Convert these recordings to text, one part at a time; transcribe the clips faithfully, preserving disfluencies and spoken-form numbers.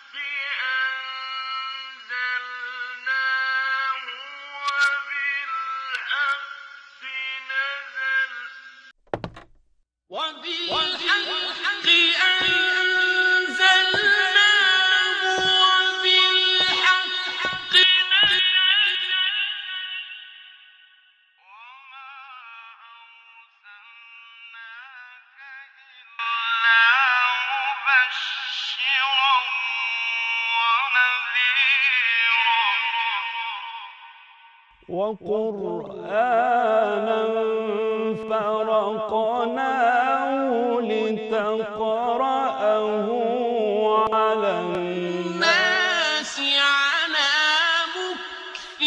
وقرآنا فرقناه لتقرأه على الناس على مكث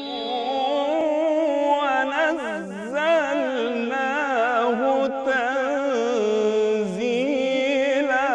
ونزلناه تنزيلا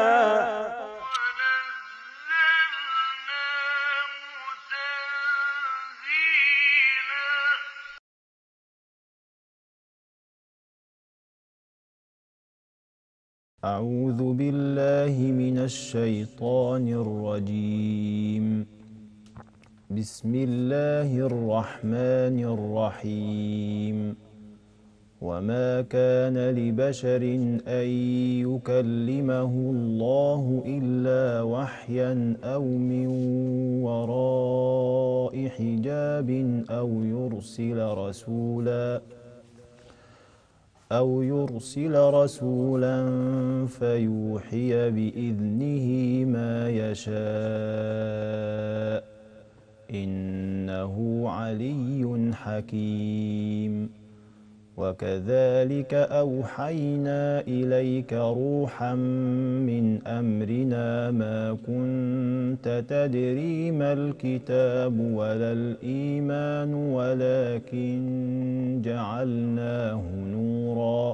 أعوذ بالله من الشيطان الرجيم. بسم الله الرحمن الرحيم. وما كان لبشر أن يكلمه الله إلا وحيا أو من وراء حجاب أو يرسل رسولا أو يرسل رسولا فيوحي بإذنه ما يشاء إنه علي حكيم. وكذلك أوحينا إليك روحا من أمرنا ما كنت تدري ما الكتاب ولا الإيمان ولكن جعلناه نورا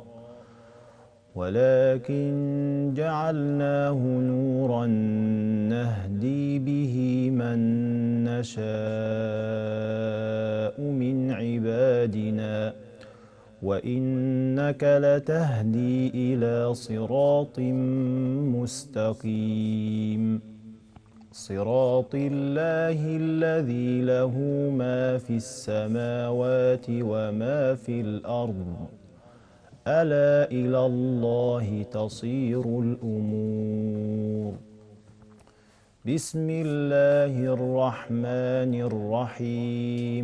ولكن جعلناه نورا نهدي به من نشاء من عبادنا وإنك لتهدي إلى صراط مستقيم. صراط الله الذي له ما في السماوات وما في الأرض ألا إلى الله تصير الأمور. بسم الله الرحمن الرحيم.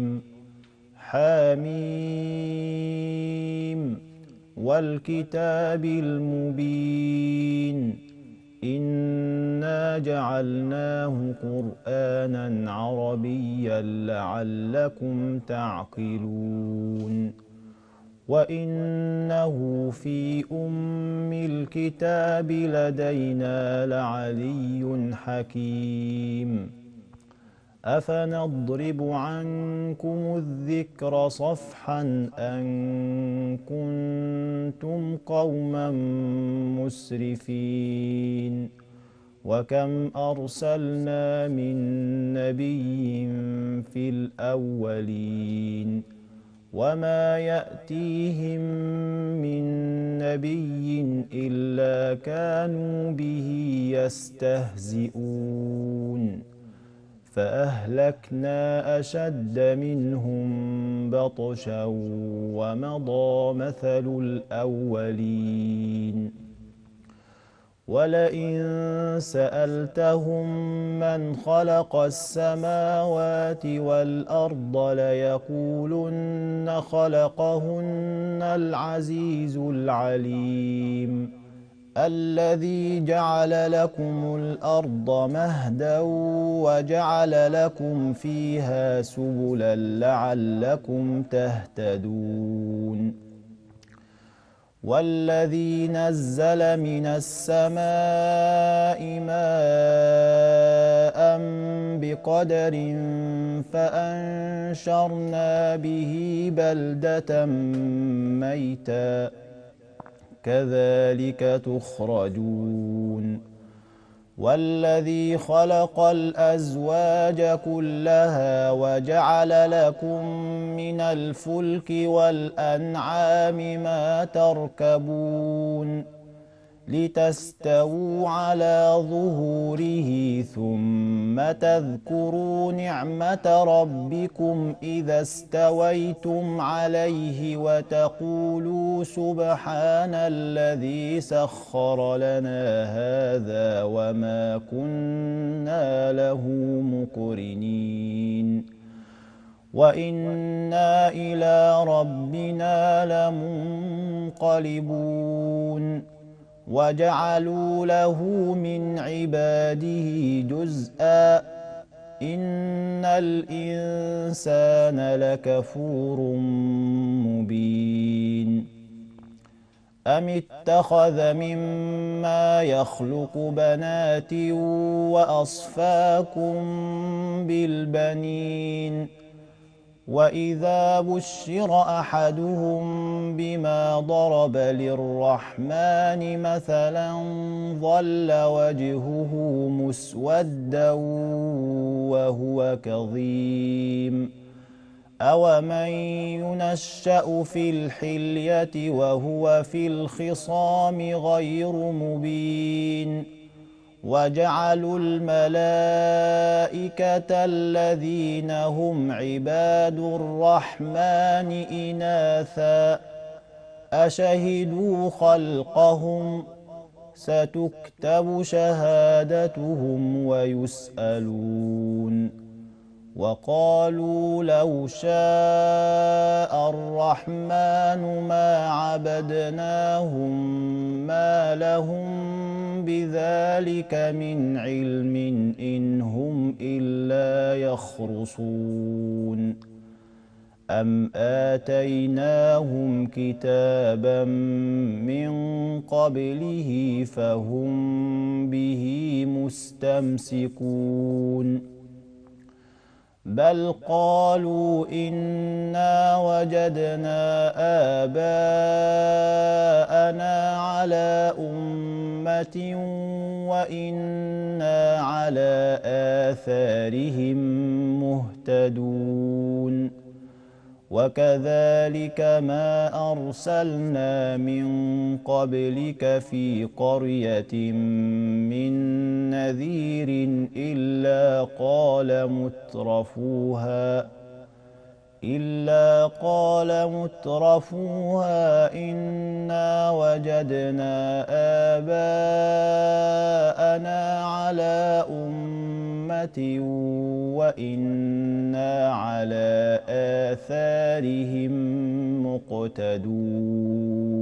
حميم والكتاب المبين إنا جعلناه قرآنا عربيا لعلكم تعقلون. وإنه في أم الكتاب لدينا لعلي حكيم. أفنضرب عنكم الذكر صفحا أن كنتم قوما مسرفين. وكم أرسلنا من نبي في الأولين وما يأتيهم من نبي إلا كانوا به يستهزئون. فأهلكنا أشد منهم بطشا ومضى مثل الأولين. ولئن سألتهم من خلق السماوات والأرض ليقولن خلقهن العزيز العليم. الذي جعل لكم الأرض مهدا وجعل لكم فيها سبلا لعلكم تهتدون. والذي نزل من السماء ماء بقدر فأنشرنا به بلدة ميتا كذلك تخرجون. والذي خلق الأزواج كلها وجعل لكم من الفلك والأنعام ما تركبون لتستووا على ظهوره ثم تذكروا نعمة ربكم إذا استويتم عليه وتقولوا سبحان الذي سخر لنا هذا وما كنا له مقرنين وإنا إلى ربنا لمنقلبون وجعلوا له من عباده جزءا إن الإنسان لكفور مبين أم اتخذ مما يخلق بنات وأصفاكم بالبنين وإذا بشر أحدهم بما ضرب للرحمن مثلا ظل وجهه مسودا وهو كظيم أومن ينشأ في الحلية وهو في الخصام غير مبين وجعلوا الملائكة الذين هم عباد الرحمن إناثا أشهدوا خلقهم ستكتب شهادتهم ويسألون وقالوا لو شاء الرحمن ما عبدناهم ما لهم بذلك من علم إن هم إلا يخرصون أم آتيناهم كتابا من قبله فهم به مستمسكون بل قالوا إنا وجدنا آباءنا على أمة وإنا على آثارهم مهتدون وكذلك ما أرسلنا من قبلك في قرية من نذير إلا قال مترفوها إلا قال مترفوها إنا وجدنا آباءنا على أمة وإنا على آثارهم مقتدون